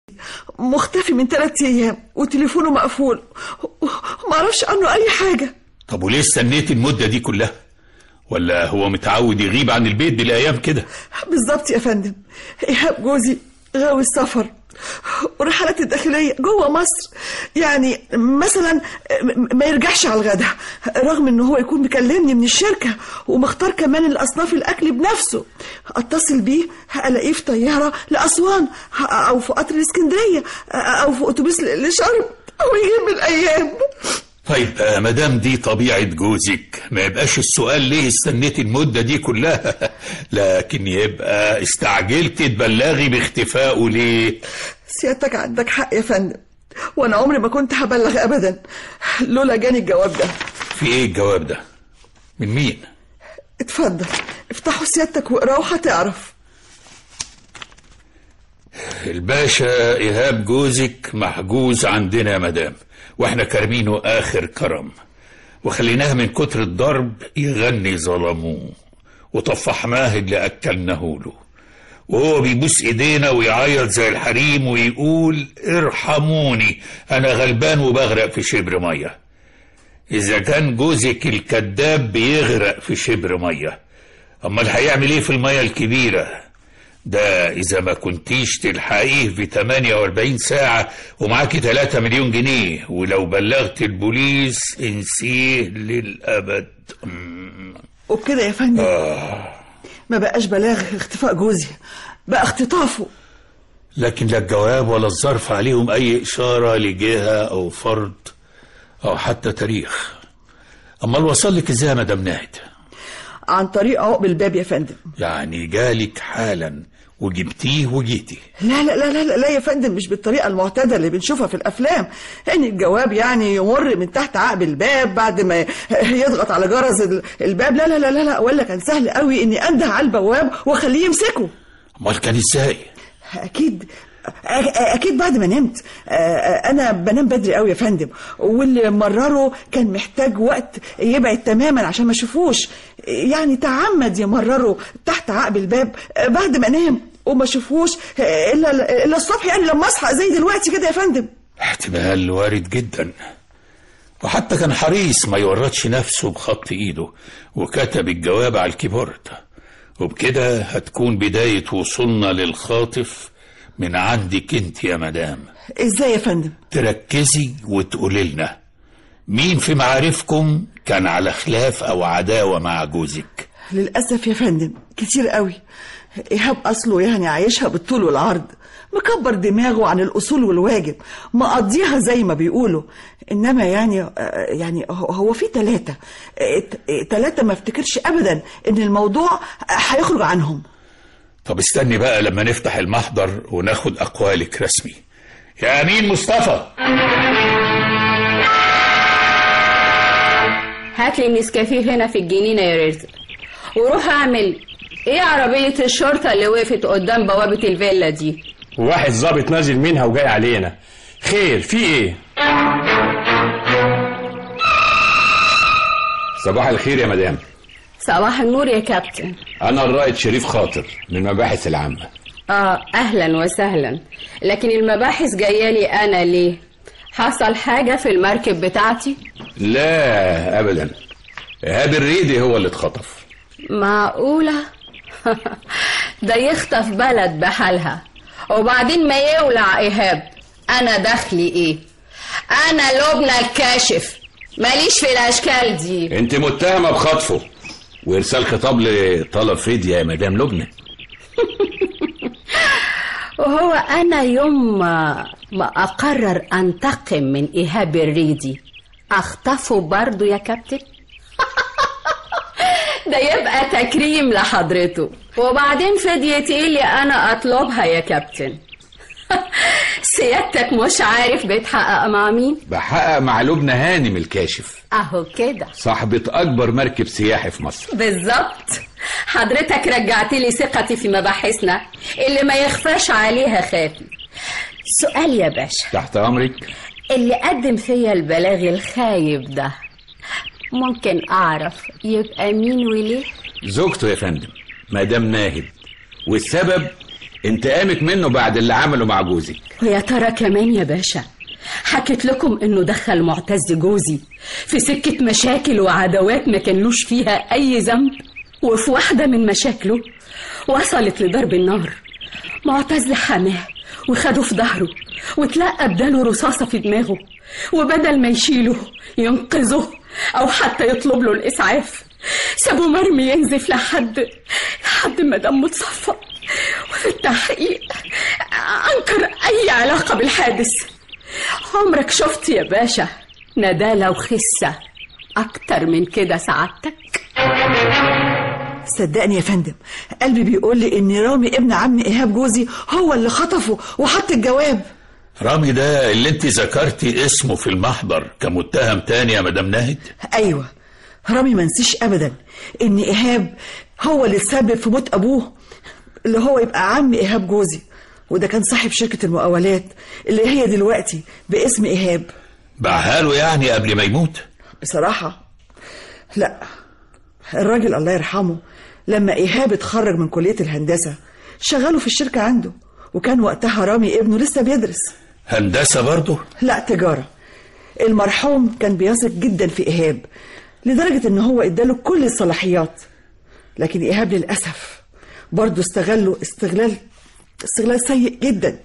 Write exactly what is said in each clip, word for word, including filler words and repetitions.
مختفي من ثلاث ايام وتليفونه مقفول ومعرفش عنه اي حاجة. طب وليه استنيت المدة دي كلها؟ ولا هو متعود يغيب عن البيت بالايام كده؟ بالظبط يا فندم، ايهاب جوزي غاوي السفر ورحلات الداخلية جوه مصر، يعني مثلا ما يرجعش على الغدا رغم انه هو يكون مكلمني من الشركة ومختار كمان الاصناف الاكل بنفسه. اتصل بيه الاقيه في طيارة لأسوان او في قطر الاسكندرية او في اتوبيس لشرم او يجيب الايام. طيب مدام دي طبيعة جوزك ما يبقاش السؤال ليه استنيت المدة دي كلها، لكن يبقى استعجلت تبلغي باختفائه ليه؟ سيادتك عندك حق يا فندم، وانا عمري ما كنت هبلغ ابدا لولا جاني الجواب ده. في ايه الجواب ده؟ من مين؟ اتفضل افتحوا سيادتك واقراه وهتعرف. الباشا ايهاب جوزك محجوز عندنا يا مدام، واحنا كارمينه اخر كرم، وخليناه من كتر الضرب يغني ظلموه، وطفحناه اللي اكلناه له، وهو بيبوس ايدينا ويعيط زي الحريم ويقول ارحموني انا غلبان وبغرق في شبر ميه. اذا كان جوزك الكذاب بيغرق في شبر ميه، امال هيعمل ايه في الميه الكبيره؟ ده إذا ما كنتيش تلحقيه في ثمانية وأربعين ساعة ومعاكي ثلاثة مليون جنيه، ولو بلغت البوليس انسيه للأبد. وبكده يا فندم آه. ما بقاش بلاغ اختفاء جوزي، بقى اختطافه. لكن لا الجواب ولا الظرف عليهم أي إشارة لجهة أو فرد أو حتى تاريخ. أمال وصل لك إزاي يا مدام ناهد؟ عن طريق عقب الباب يا فندم. يعني جالك حالا وجبتيه وجيتي؟ لا لا لا لا لا يا فندم، مش بالطريقة المعتادة اللي بنشوفها في الأفلام، يعني الجواب يعني يمر من تحت عقب الباب بعد ما يضغط على جرس الباب. لا لا لا لا لا، ولا كان سهل قوي إني أنده على البواب وأخليه يمسكه. أمال كان إزاي؟ أكيد أكيد بعد ما نمت. أنا بنام بدري قوي يا فندم، واللي مرره كان محتاج وقت يبعد تماما عشان ما شوفوش، يعني تعمد يمرره تحت عقب الباب بعد ما نام وما شوفوش إلا, إلا الصبح، يعني لما أصحى زي دلوقتي كده يا فندم. احتمال وارد جدا، وحتى كان حريص ما يورطش نفسه بخط إيده وكتب الجواب على الكيبورد، وبكده هتكون بداية وصولنا للخاطف من عندك انت يا مدام. ازاي يا فندم؟ تركزي وتقولي لنا مين في معارفكم كان على خلاف او عداوة مع جوزك. للأسف يا فندم كتير قوي. إيهاب أصله يعني عايشها بالطول والعرض، مكبر دماغه عن الأصول والواجب، مقضيها زي ما بيقولوا. إنما يعني يعني هو في ثلاثة ثلاثة ما افتكرش أبدا إن الموضوع هيخرج عنهم. طب استني بقى لما نفتح المحضر وناخد أقوالك رسمي. يا أمين مصطفى، هاتلي نسكافيه هنا في الجنينة يا رزق، وروح اعمل ايه عربية الشرطة اللي وقفت قدام بوابة الفيلا دي؟ واحد ظابط نازل منها وجاي علينا. خير في ايه؟ صباح الخير يا مدام. صباح النور يا كابتن. انا الرائد شريف خاطر من المباحث العامة. اه اهلا وسهلا، لكن المباحث جايه لي انا ليه؟ حصل حاجة في المركب بتاعتي؟ لا ابدا، ايهاب الريدي هو اللي اتخطف. معقولة؟ ده يخطف بلد بحالها وبعدين ما يولع ايهاب، انا دخلي ايه؟ انا لبنى الكاشف، ماليش في الاشكال دي. انت متهمة بخطفه وارسال خطاب لطلب فدية يا مدام لبنى. وهو انا يوم ما اقرر انتقم من ايهاب الريدي اخطفه برضو يا كابتن؟ ده يبقى تكريم لحضرته. وبعدين فديتي ايه اللي انا اطلبها يا كابتن؟ سيادتك مش عارف بيتحقق مع مين؟ بحقق مع لبنى هانم الكاشف، اهو كده، صاحبة اكبر مركب سياحي في مصر. بالظبط. حضرتك رجعت لي ثقتي في مباحثنا اللي ما يخفاش عليها خافي. سؤال يا باشا. تحت امرك. اللي قدم فيا البلاغ الخايب ده ممكن اعرف يبقى مين وليه؟ زوجته يا فندم، مدام ناهد، والسبب انتقامك منه بعد اللي عمله مع جوزك. ويا ترى كمان يا باشا حكيت لكم انه دخل معتز جوزي في سكة مشاكل وعداوات ما كانلوش فيها اي ذنب، وفي واحدة من مشاكله وصلت لضرب النار. معتز حماه وخده في ظهره وتلقى بداله رصاصة في دماغه، وبدل ما يشيله ينقذه او حتى يطلب له الاسعاف سابه مرمي ينزف لحد لحد ما دمه اتصفى. وفي التحقيق انكر اي علاقة بالحادث. عمرك شفت يا باشا ندالة وخسة اكتر من كده سعادتك؟ صدقني يا فندم، قلبي بيقول لي ان رامي ابن عم ايهاب جوزي هو اللي خطفه وحط الجواب. رامي ده اللي انت ذكرتي اسمه في المحضر كمتهم تاني يا مدام ناهد؟ ايوه، رامي ما نسيش ابدا ان ايهاب هو اللي تسبب في موت ابوه اللي هو يبقى عم ايهاب جوزي، وده كان صاحب شركة المقاولات اللي هي دلوقتي باسم ايهاب. باعها له يعني قبل ما يموت؟ بصراحة لا، الراجل الله يرحمه لما ايهاب اتخرج من كلية الهندسة شغله في الشركة عنده، وكان وقتها رامي ابنه لسه بيدرس. هندسة برضه؟ لا، تجارة. المرحوم كان بيثق جدا في ايهاب لدرجة ان هو اداله كل الصلاحيات، لكن ايهاب للأسف برضه استغله استغلال استغلال سيء جدا.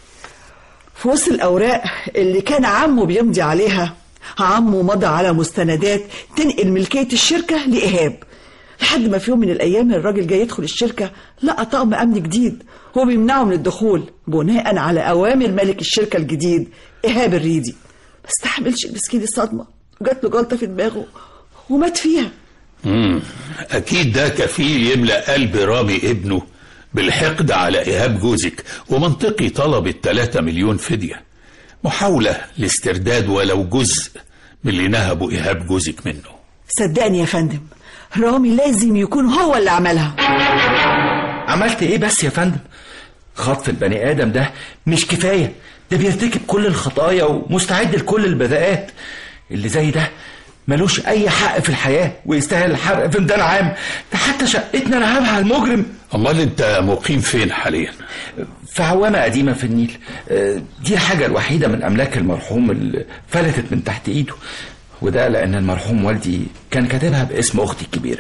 في وسط الأوراق اللي كان عمه بيمضي عليها، عمه مضى على مستندات تنقل ملكية الشركة لإيهاب، لحد ما في يوم من الأيام الراجل جاي يدخل الشركة لقى طقم أمن جديد هو بيمنعه من الدخول بناء على أوامر مالك الشركة الجديد إيهاب الريدي. ما استحملش المسكين الصدمة وجات له جلطة في دماغه ومات فيها. امم أكيد ده كفيل يملأ قلب رامي ابنه بالحقد على إيهاب جوزك، ومنطقي طلب الثلاثة مليون فدية، محاولة لاسترداد ولو جزء من اللي نهبوا إيهاب جوزك منه. صدقني يا فندم، رامي لازم يكون هو اللي عملها. عملت ايه بس يا فندم؟ خطف البني آدم ده مش كفاية، ده بيرتكب كل الخطايا ومستعد لكل البذاءات. اللي زي ده ملوش اي حق في الحياة ويستاهل الحرق في ميدان عام. ده حتى شقتنا نهبها على المجرم. امال انت مقيم فين حاليا؟ في عوامة قديمة في النيل. دي الحاجة الوحيدة من املاك المرحوم اللي فلتت من تحت ايده، وده لان المرحوم والدي كان كاتبها باسم اختي الكبيرة.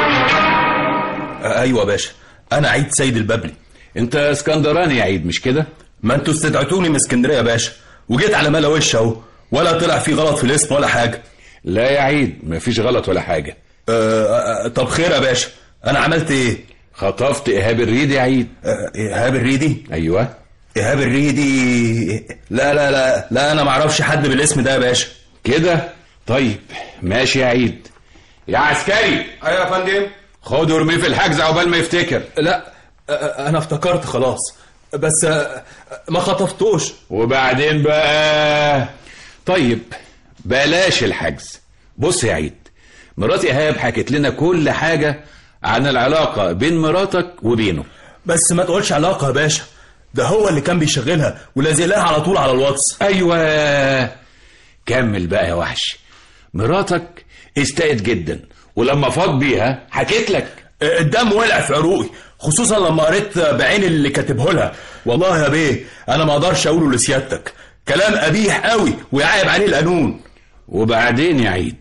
ايوه باشا، انا عيد سيد البابلي. انت اسكندراني يا عيد مش كده؟ ما انتوا استدعتوني من اسكندريه يا باشا، وجيت على ملا وش اهو، ولا طلع في غلط في الاسم ولا حاجه. لا يا عيد مفيش غلط ولا حاجه. أه أه طب خير يا باشا، انا عملت ايه؟ خطفت ايهاب الريدي يا عيد. أه ايهاب الريدي؟ ايوه ايهاب الريدي. لا لا لا لا انا معرفش حد بالاسم ده يا باشا. كده طيب ماشي يا عيد. يا عسكري. ايوه يا فندم. خده ورميه في الحجز عقبال ما يفتكر. لا انا افتكرت خلاص، بس ما خطفتوش. وبعدين بقى؟ طيب بلاش الحجز. بص يا عيد، مرات ايهاب حكت لنا كل حاجة عن العلاقة بين مراتك وبينه. بس ما تقولش علاقة يا باشا، ده هو اللي كان بيشغلها ولازق لها على طول على الواتس. ايوه كمل بقى يا وحش. مراتك استقت جدا، ولما فاض بيها حكيت لك. الدم ولع في عروقي، خصوصا لما قريت بعين اللي كاتبه لها. والله يا بيه انا ما اقدرش اقوله لسيادتك، كلام قبيح قوي ويعايب عليه القانون. وبعدين يا عيد؟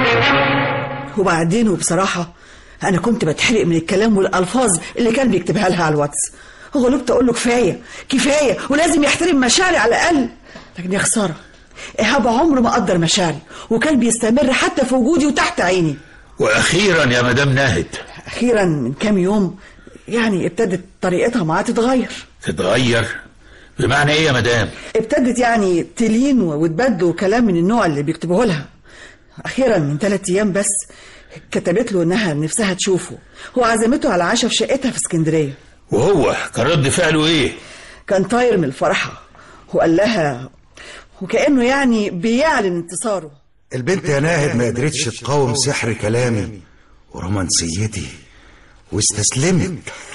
وبعدين وبصراحة انا كنت بتحرق من الكلام والالفاظ اللي كان بيكتبها لها على الواتس. غلبت اقول له كفايه كفايه ولازم يحترم مشاعري على الاقل، لكن يا خساره ايهاب عمره ما قدر مشاعري، وكان بيستمر حتى في وجودي وتحت عيني. واخيرا يا مدام ناهد، اخيرا من كام يوم يعني ابتدت طريقتها معاه تتغير. تتغير بمعنى ايه يا مدام؟ ابتدت يعني تلين وتبدو كلام من النوع اللي بيكتبوه لها. اخيرا من ثلاث ايام بس كتبت له انها نفسها تشوفه وعزمته على عشاء في شقتها في اسكندريه. وهو كان رد فعله ايه؟ كان طاير من الفرحه وقال لها وكانه يعني بيعلن انتصاره. البنت يا ناهد ما قدرتش تقاوم سحر كلامي ورومانسيتي واستسلمت.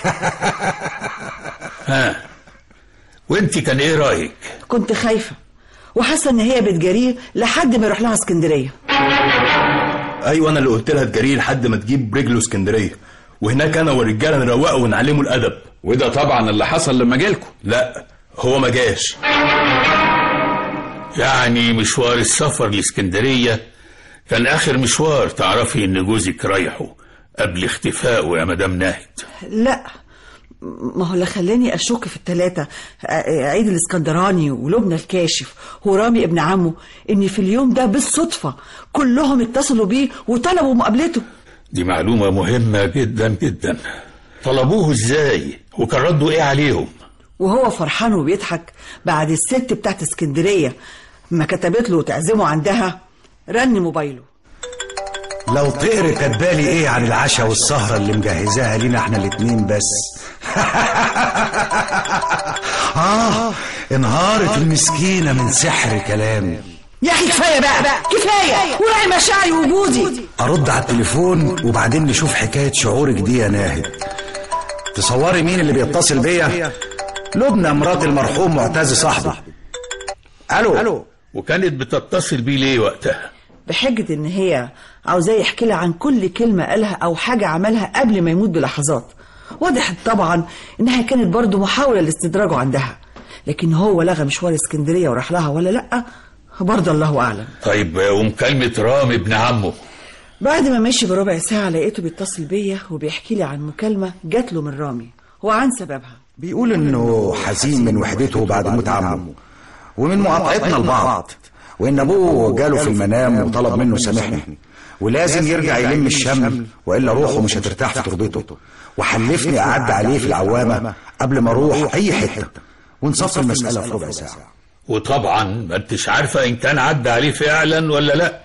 ها وانت كان ايه رايك؟ كنت خايفه وحاسه ان هي بتجريه لحد ما يروح لها اسكندريه. ايوه انا اللي قلت لها تجريه لحد ما تجيب رجله اسكندريه، وهناك انا والرجاله نروقه ونعلمه الادب وده طبعا اللي حصل لما جالكم. لا هو ما جاش. يعني مشوار السفر لاسكندرية كان آخر مشوار تعرفي إن جوزك رايحه قبل اختفائه يا مدام ناهد؟ لا، ما هو اللي خلاني أشك في التلاتة عيد الاسكندراني ولبنى الكاشف ورامي ابن عمه إن في اليوم ده بالصدفة كلهم اتصلوا بيه وطلبوا مقابلته. دي معلومة مهمة جدا جدا. طلبوه ازاي وكان ردوا ايه عليهم؟ وهو فرحان وبيضحك بعد الست بتاعت اسكندرية ما كتبت له تعزمه عندها رن موبايله. لو تقري كاتبالي ايه عن العشاء والسهرة اللي مجهزاها لينا احنا الاتنين بس. اه انهارت المسكينة من سحر كلامي. يا اخي كفاية بقى, بقى. كفاية وراعي مشاعري ووجودي. ارد على التليفون وبعدين نشوف حكاية شعورك دي يا ناهد. تصوري مين اللي بيتصل بيا؟ لبنى مرات المرحوم معتز صاحبي. الو الو. وكانت بتتصل بيه ليه وقتها؟ بحجة ان هي عاوزاه يحكي لها عن كل كلمة قالها او حاجة عملها قبل ما يموت بلحظات. واضح طبعا انها كانت برضو محاولة لاستدراجه عندها، لكن هو لغى مشوار اسكندرية وراح لها ولا لأ برضه الله اعلم. طيب ومكالمة رامي ابن عمه؟ بعد ما مشي بربع ساعة لقيته بيتصل بيا وبيحكي لي عن مكالمة جات له من رامي وعن سببها. بيقول انه حزين من وحدته بعد موت عمه ومن مقاطعتنا لبعض، وان ابوه جاله في المنام وطلب منه سامحني ولازم يرجع يلم الشمل والا روحه مش هترتاح في تربته، وحلفني اعد عليه في العوامة قبل ما اروح اي حتة ونصفي المسألة في ربع ساعة. وطبعا ما انتش عارفة ان كان عدى عليه فعلا ولا لا.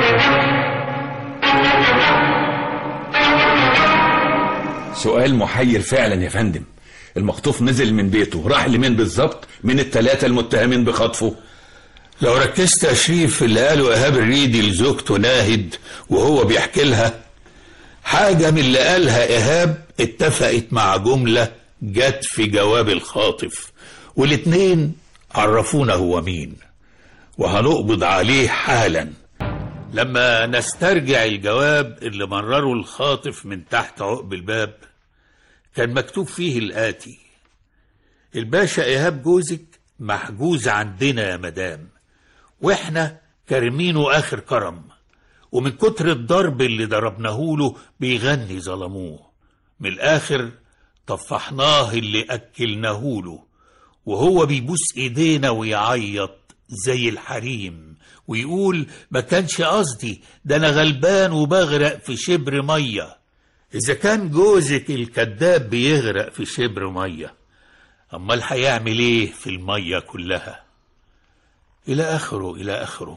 سؤال محير فعلا يا فندم. المخطوف نزل من بيته راح لمين بالظبط من الثلاثة المتهمين بخطفه؟ لو ركزت يا شريف في اللي قاله ايهاب الريدي لزوجته ناهد وهو بيحكي لها، حاجة من اللي قالها ايهاب اتفقت مع جملة جت في جواب الخاطف، والاتنين عرفونا هو مين وهنقبض عليه حالا لما نسترجع الجواب اللي مرره الخاطف من تحت عقب الباب. كان مكتوب فيه الآتي: الباشا إيهاب جوزك محجوز عندنا يا مدام، واحنا كارمينه آخر كرم، ومن كتر الضرب اللي ضربناه له بيغني ظلموه، من الآخر طفحناه اللي أكلناه له، وهو بيبوس إيدينا ويعيط زي الحريم ويقول ما كانش قصدي، ده أنا غلبان وبغرق في شبر مية. إذا كان جوزك الكذاب بيغرق في شبر مية، أمال هيعمل إيه في المية كلها؟ إلى آخره إلى آخره.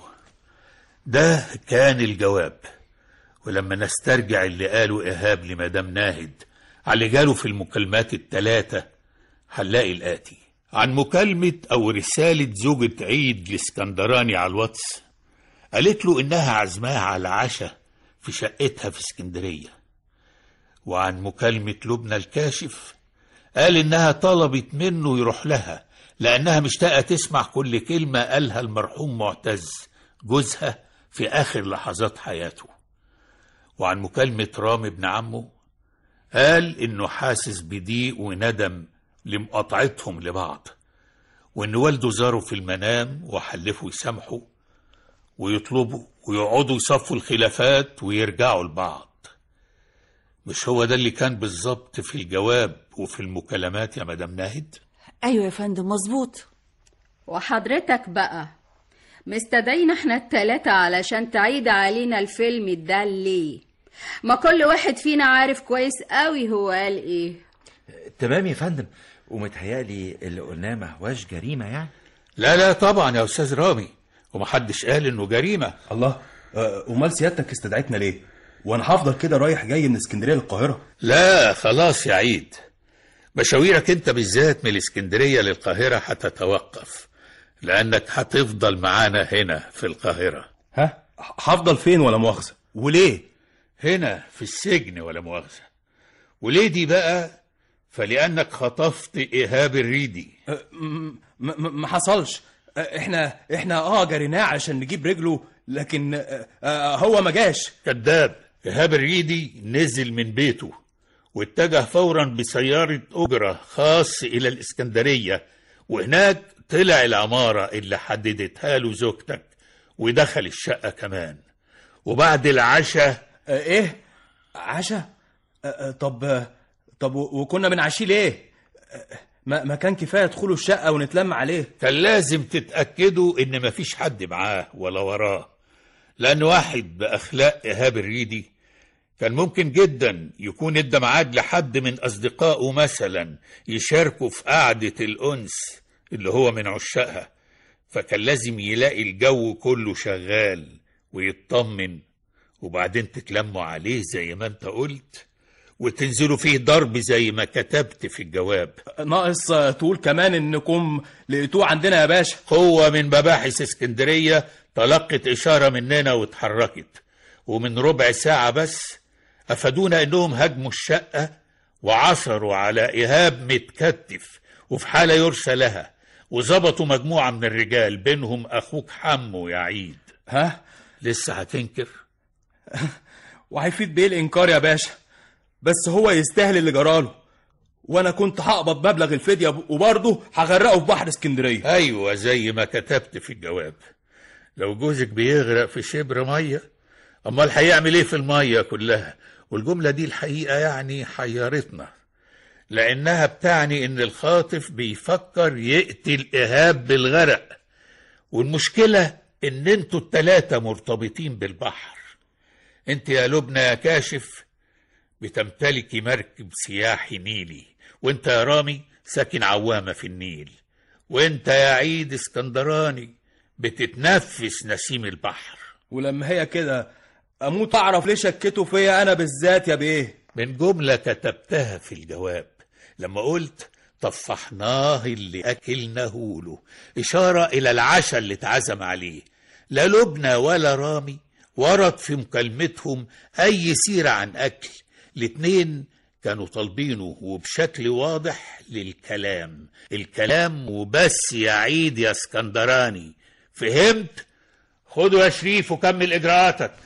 ده كان الجواب. ولما نسترجع اللي قاله إيهاب لمدام ناهد على اللي جاله في المكالمات التلاتة، هنلاقي الآتي: عن مكالمة أو رسالة زوجة عيد الاسكندراني على الواتس، قالت له إنها عزمها على عشاء في شقتها في اسكندرية. وعن مكالمة لبنى الكاشف قال إنها طلبت منه يروح لها لأنها مشتاقة تسمع كل كلمة قالها المرحوم معتز جوزها في آخر لحظات حياته. وعن مكالمة رامي ابن عمه قال إنه حاسس بضيق وندم لمقاطعتهم لبعض، وإن والده زاره في المنام وحلفوا يسامحوا ويطلبوا ويقعدوا يصفوا الخلافات ويرجعوا لبعض. مش هو ده اللي كان بالظبط في الجواب وفي المكالمات يا مدام ناهد؟ ايوه يا فندم مظبوط. وحضرتك بقى مستدعينا احنا التلاتة علشان تعيد علينا الفيلم ده ليه؟ ما كل واحد فينا عارف كويس قوي هو قال ايه. تمام يا فندم، ومتهيألي اللي قلناه ما هواش جريمة يعني. لا لا طبعا يا أستاذ رامي، ومحدش قال إنه جريمة. الله، أمال سيادتك استدعيتنا ليه؟ وأنا هفضل كده رايح جاي من اسكندرية للقاهرة؟ لا خلاص يا عيد، مشاويرك انت بالذات من الاسكندرية للقاهرة هتتوقف، لأنك هتفضل معانا هنا في القاهرة. ها؟ هفضل فين ولا مؤاخذة؟ وليه؟ هنا في السجن ولا مؤاخذة. وليه دي بقى؟ فلأنك خطفت إيهاب الريدي. أه ما حصلش. احنا احنا اه جريناه عشان نجيب رجله، لكن أه هو ما جاش. كذاب. إيهاب الريدي نزل من بيته واتجه فورا بسيارة أجرة خاص إلى الإسكندرية، وهناك طلع العمارة اللي حددتها له زوجتك ودخل الشقة كمان. وبعد العشاء آه ايه عشاء؟ آه آه طب آه طب و- وكنا بنعشيه ليه؟ آه ما ما كان كفايه يدخلوا الشقه ونتلم عليه. كان لازم تتأكدوا إن مفيش حد معاه ولا وراه، لأن واحد بأخلاق إيهاب الريدي كان ممكن جدا يكون ادى ميعاد لحد من أصدقائه مثلا يشاركوا في قعدة الأنس اللي هو من عشاقها، فكان لازم يلاقي الجو كله شغال ويطمن، وبعدين تتلموا عليه زي ما انت قلت وتنزلوا فيه ضرب زي ما كتبت في الجواب. ناقص آه، تقول كمان انكم لقيتوه عندنا يا باشا. قوة من مباحث اسكندرية تلقت إشارة مننا واتحركت، ومن ربع ساعة بس أفادونا إنهم هاجموا الشقة وعثروا على إيهاب متكتف وفي حالة يرثى لها، وظبطوا مجموعة من الرجال بينهم أخوك حمو يا عيد. ها؟ لسه هتنكر؟ وهيفيد بيه الانكار يا باشا، بس هو يستاهل اللي جراله، وانا كنت هقبض مبلغ الفديه وبرضه هغرقه في بحر اسكندريه. أيوة زي ما كتبت في الجواب. لو جوزك بيغرق في شبر مية، أمال هيعمل إيه في المية كلها؟ والجملة دي الحقيقة يعني حيرتنا، لأنها بتعني إن الخاطف بيفكر يقتل إيهاب بالغرق، والمشكلة إن انتوا التلاتة مرتبطين بالبحر. انت يا لبنى يا كاشف بتمتلكي مركب سياحي نيلي، وانت يا رامي ساكن عوامة في النيل، وانت يا عيد اسكندراني بتتنفس نسيم البحر. ولما هي كده اموت اعرف ليه شكتوا فيا انا بالذات يا بيه. من جملة كتبتها في الجواب لما قلت طفحناه اللي أكلناه له، إشارة إلى العشاء اللي اتعزم عليه. لا لبنى ولا رامي ورد في مكالمتهم أي سيرة عن أكل، الاتنين كانوا طالبينه وبشكل واضح للكلام، الكلام وبس يا عيد يا اسكندراني. فهمت؟ خدوا يا شريف وكمل إجراءاتك.